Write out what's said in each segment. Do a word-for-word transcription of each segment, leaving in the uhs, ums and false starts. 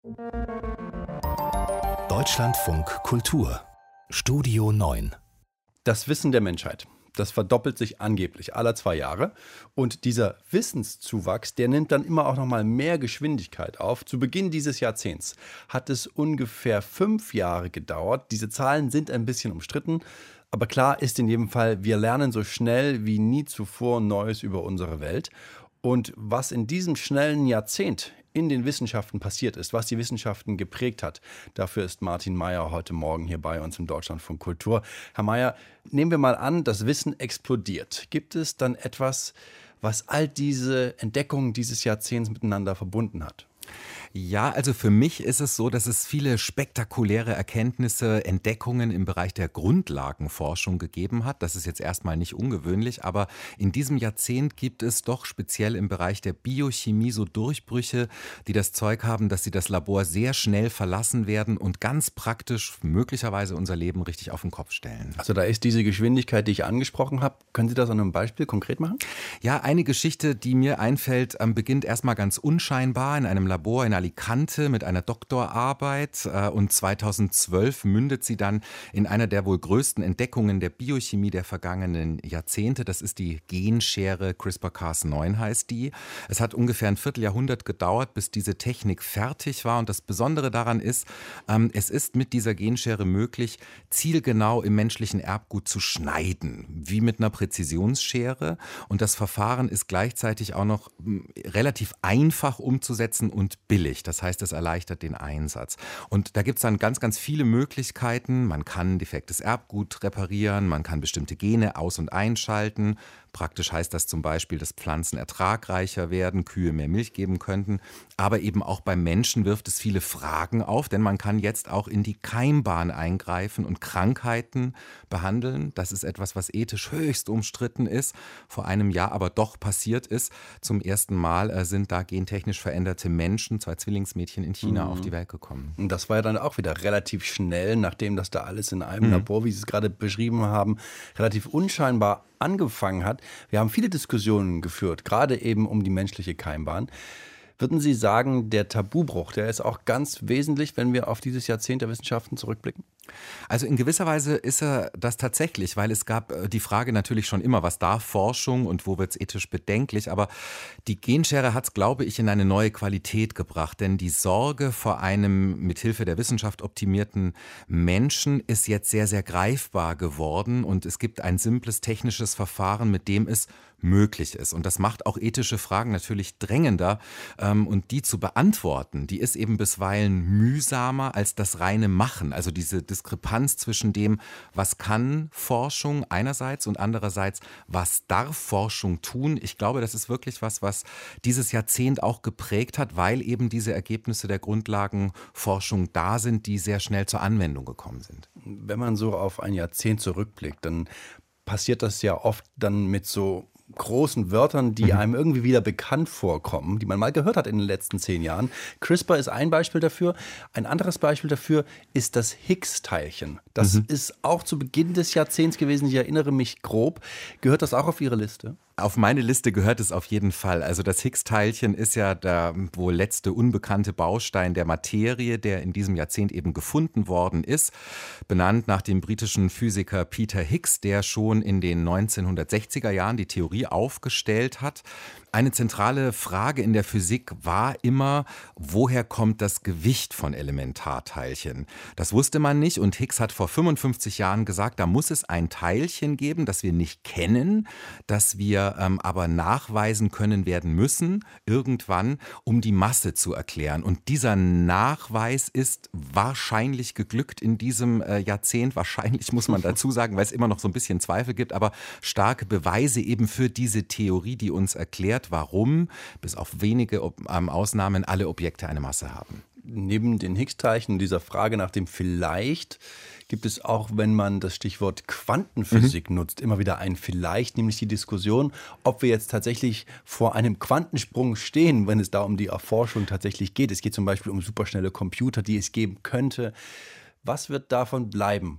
Deutschlandfunk Kultur Studio neun. Das Wissen der Menschheit, das verdoppelt sich angeblich alle zwei Jahre. Und dieser Wissenszuwachs, der nimmt dann immer auch noch mal mehr Geschwindigkeit auf. Zu Beginn dieses Jahrzehnts hat es ungefähr fünf Jahre gedauert. Diese Zahlen sind ein bisschen umstritten. Aber klar ist in jedem Fall, wir lernen so schnell wie nie zuvor Neues über unsere Welt. Und was in diesem schnellen Jahrzehnt in den Wissenschaften passiert ist, was die Wissenschaften geprägt hat, dafür ist Martin Meyer heute Morgen hier bei uns im Deutschlandfunk Kultur. Herr Meyer, nehmen wir mal an, das Wissen explodiert. Gibt es dann etwas, was all diese Entdeckungen dieses Jahrzehnts miteinander verbunden hat? Ja, also für mich ist es so, dass es viele spektakuläre Erkenntnisse, Entdeckungen im Bereich der Grundlagenforschung gegeben hat. Das ist jetzt erstmal nicht ungewöhnlich, aber in diesem Jahrzehnt gibt es doch speziell im Bereich der Biochemie so Durchbrüche, die das Zeug haben, dass sie das Labor sehr schnell verlassen werden und ganz praktisch möglicherweise unser Leben richtig auf den Kopf stellen. Also da ist diese Geschwindigkeit, die ich angesprochen habe. Können Sie das an einem Beispiel konkret machen? Ja, eine Geschichte, die mir einfällt, beginnt erstmal ganz unscheinbar in einem Labor in Alicante mit einer Doktorarbeit und zweitausendzwölf mündet sie dann in einer der wohl größten Entdeckungen der Biochemie der vergangenen Jahrzehnte. Das ist die Genschere CRISPR Cas neun heißt die. Es hat ungefähr ein Vierteljahrhundert gedauert, bis diese Technik fertig war und das Besondere daran ist, es ist mit dieser Genschere möglich, zielgenau im menschlichen Erbgut zu schneiden, wie mit einer Präzisionsschere und das Verfahren ist gleichzeitig auch noch relativ einfach umzusetzen und billig. Das heißt, es erleichtert den Einsatz. Und da gibt es dann ganz, ganz viele Möglichkeiten. Man kann defektes Erbgut reparieren, man kann bestimmte Gene aus- und einschalten. Praktisch heißt das zum Beispiel, dass Pflanzen ertragreicher werden, Kühe mehr Milch geben könnten. Aber eben auch beim Menschen wirft es viele Fragen auf, denn man kann jetzt auch in die Keimbahn eingreifen und Krankheiten behandeln. Das ist etwas, was ethisch höchst umstritten ist, vor einem Jahr aber doch passiert ist. Zum ersten Mal sind da gentechnisch veränderte Menschen, zwei Zwillingsmädchen in China, mhm. auf die Welt gekommen. Und das war ja dann auch wieder relativ schnell, nachdem das da alles in einem mhm. Labor, wie Sie es gerade beschrieben haben, relativ unscheinbar angefangen hat. Wir haben viele Diskussionen geführt, gerade eben um die menschliche Keimbahn. Würden Sie sagen, der Tabubruch, der ist auch ganz wesentlich, wenn wir auf dieses Jahrzehnt der Wissenschaften zurückblicken? Also in gewisser Weise ist er das tatsächlich, weil es gab die Frage natürlich schon immer, was darf Forschung und wo wird es ethisch bedenklich, aber die Genschere hat es, glaube ich, in eine neue Qualität gebracht, denn die Sorge vor einem mithilfe der Wissenschaft optimierten Menschen ist jetzt sehr, sehr greifbar geworden und es gibt ein simples technisches Verfahren, mit dem es möglich ist und das macht auch ethische Fragen natürlich drängender ähm, und die zu beantworten, die ist eben bisweilen mühsamer als das reine Machen, also diese Diskrepanz zwischen dem, was kann Forschung einerseits und andererseits, was darf Forschung tun. Ich glaube, das ist wirklich was, was dieses Jahrzehnt auch geprägt hat, weil eben diese Ergebnisse der Grundlagenforschung da sind, die sehr schnell zur Anwendung gekommen sind. Wenn man so auf ein Jahrzehnt zurückblickt, dann passiert das ja oft dann mit so großen Wörtern, die mhm. einem irgendwie wieder bekannt vorkommen, die man mal gehört hat in den letzten zehn Jahren. CRISPR ist ein Beispiel dafür. Ein anderes Beispiel dafür ist das Higgs-Teilchen. Das mhm. ist auch zu Beginn des Jahrzehnts gewesen. Ich erinnere mich grob. Gehört das auch auf Ihre Liste? Auf meine Liste gehört es auf jeden Fall. Also das Higgs-Teilchen ist ja der wohl letzte unbekannte Baustein der Materie, der in diesem Jahrzehnt eben gefunden worden ist. Benannt nach dem britischen Physiker Peter Higgs, der schon in den neunzehnhundertsechziger Jahren die Theorie aufgestellt hat. Eine zentrale Frage in der Physik war immer, woher kommt das Gewicht von Elementarteilchen? Das wusste man nicht und Higgs hat vor fünfundfünfzig Jahren gesagt, da muss es ein Teilchen geben, das wir nicht kennen, das wir ähm, aber nachweisen können werden müssen, irgendwann, um die Masse zu erklären. Und dieser Nachweis ist wahrscheinlich geglückt in diesem äh, Jahrzehnt, wahrscheinlich muss man dazu sagen, weil es immer noch so ein bisschen Zweifel gibt, aber starke Beweise eben für diese Theorie, die uns erklärt, warum, bis auf wenige ähm, Ausnahmen, alle Objekte eine Masse haben. Neben den Higgs-Teilchen und dieser Frage nach dem Vielleicht gibt es auch, wenn man das Stichwort Quantenphysik mhm. nutzt, immer wieder ein Vielleicht, nämlich die Diskussion, ob wir jetzt tatsächlich vor einem Quantensprung stehen, wenn es da um die Erforschung tatsächlich geht. Es geht zum Beispiel um superschnelle Computer, die es geben könnte. Was wird davon bleiben?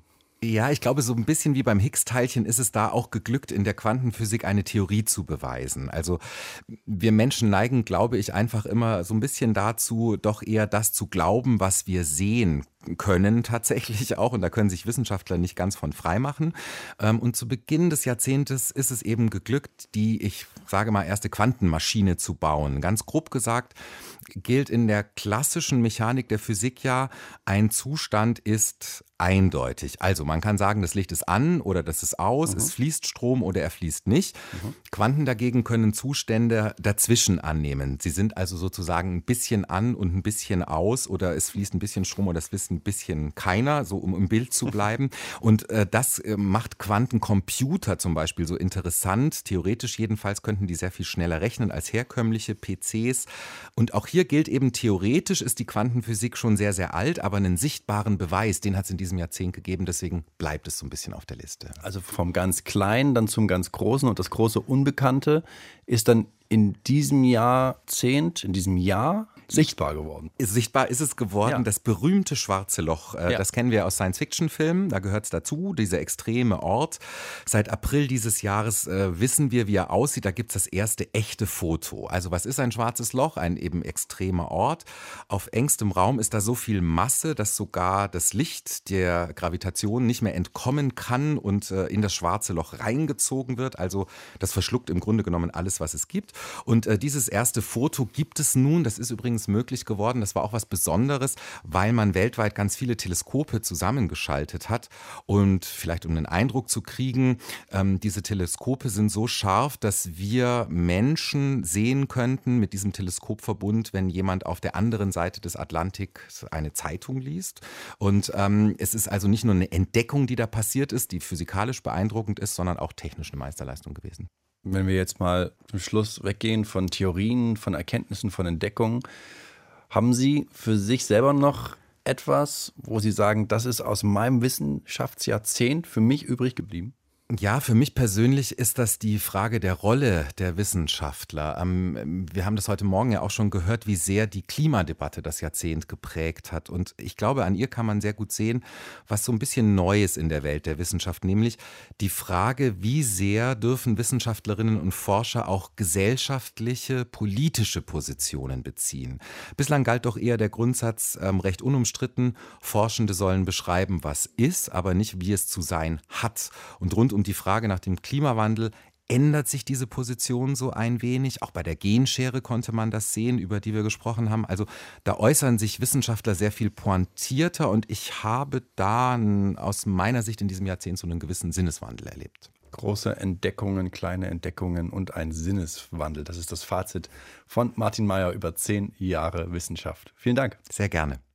Ja, ich glaube, so ein bisschen wie beim Higgs-Teilchen ist es da auch geglückt, in der Quantenphysik eine Theorie zu beweisen. Also wir Menschen neigen, glaube ich, einfach immer so ein bisschen dazu, doch eher das zu glauben, was wir sehen können tatsächlich auch. Und da können sich Wissenschaftler nicht ganz von frei machen. Und zu Beginn des Jahrzehntes ist es eben geglückt, die, ich sage mal, erste Quantenmaschine zu bauen. Ganz grob gesagt gilt in der klassischen Mechanik der Physik ja, ein Zustand ist eindeutig. Also man kann sagen, das Licht ist an oder das ist aus, mhm. es fließt Strom oder er fließt nicht. Mhm. Quanten dagegen können Zustände dazwischen annehmen. Sie sind also sozusagen ein bisschen an und ein bisschen aus oder es fließt ein bisschen Strom oder es fließt ein bisschen keiner, so um im Bild zu bleiben. Und äh, das äh, macht Quantencomputer zum Beispiel so interessant. Theoretisch jedenfalls könnten die sehr viel schneller rechnen als herkömmliche P Cs. Und auch hier gilt eben, theoretisch ist die Quantenphysik schon sehr, sehr alt, aber einen sichtbaren Beweis, den hat es in diesem Jahrzehnt gegeben, deswegen bleibt es so ein bisschen auf der Liste. Also vom ganz Kleinen dann zum ganz Großen und das große Unbekannte ist dann in diesem Jahrzehnt, in diesem Jahr sichtbar geworden. Sichtbar ist es geworden, ja. Das berühmte schwarze Loch. Äh, ja. Das kennen wir aus Science-Fiction-Filmen, da gehört es dazu, dieser extreme Ort. Seit April dieses Jahres äh, wissen wir, wie er aussieht. Da gibt es das erste echte Foto. Also was ist ein schwarzes Loch? Ein eben extremer Ort. Auf engstem Raum ist da so viel Masse, dass sogar das Licht der Gravitation nicht mehr entkommen kann und äh, in das schwarze Loch reingezogen wird. Also das verschluckt im Grunde genommen alles, was es gibt. Und äh, dieses erste Foto gibt es nun. Das ist übrigens möglich geworden. Das war auch was Besonderes, weil man weltweit ganz viele Teleskope zusammengeschaltet hat. Und vielleicht um einen Eindruck zu kriegen, ähm, diese Teleskope sind so scharf, dass wir Menschen sehen könnten mit diesem Teleskopverbund, wenn jemand auf der anderen Seite des Atlantiks eine Zeitung liest. Und ähm, es ist also nicht nur eine Entdeckung, die da passiert ist, die physikalisch beeindruckend ist, sondern auch technisch eine Meisterleistung gewesen. Wenn wir jetzt mal zum Schluss weggehen von Theorien, von Erkenntnissen, von Entdeckungen, haben Sie für sich selber noch etwas, wo Sie sagen, das ist aus meinem Wissenschaftsjahrzehnt für mich übrig geblieben? Ja, für mich persönlich ist das die Frage der Rolle der Wissenschaftler. Ähm, wir haben das heute Morgen ja auch schon gehört, wie sehr die Klimadebatte das Jahrzehnt geprägt hat. Und ich glaube, an ihr kann man sehr gut sehen, was so ein bisschen Neues in der Welt der Wissenschaft, nämlich die Frage, wie sehr dürfen Wissenschaftlerinnen und Forscher auch gesellschaftliche, politische Positionen beziehen. Bislang galt doch eher der Grundsatz, ähm, recht unumstritten, Forschende sollen beschreiben, was ist, aber nicht, wie es zu sein hat. Und rund um die Frage nach dem Klimawandel ändert sich diese Position so ein wenig. Auch bei der Genschere konnte man das sehen, über die wir gesprochen haben. Also da äußern sich Wissenschaftler sehr viel pointierter und ich habe da aus meiner Sicht in diesem Jahrzehnt so einen gewissen Sinneswandel erlebt. Große Entdeckungen, kleine Entdeckungen und ein Sinneswandel. Das ist das Fazit von Martin Mayer über zehn Jahre Wissenschaft. Vielen Dank. Sehr gerne.